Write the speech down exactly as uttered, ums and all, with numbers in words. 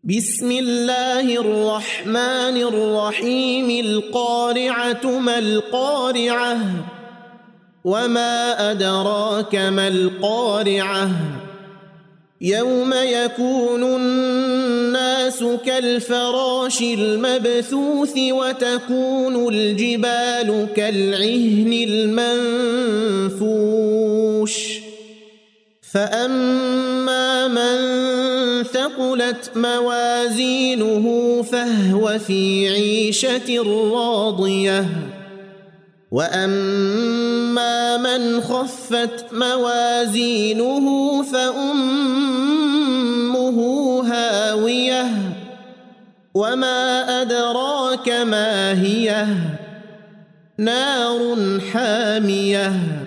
بسم الله الرحمن الرحيم القارعة ما القارعة وما أدراك ما القارعة يوم يكون الناس كالفراش المبثوث وتكون الجبال كالعهن المنفوش فأما من ثقلت موازينه فهو في عيشة راضية وأما من خفت موازينه فأمه هاوية وما أدراك ما هي نار حامية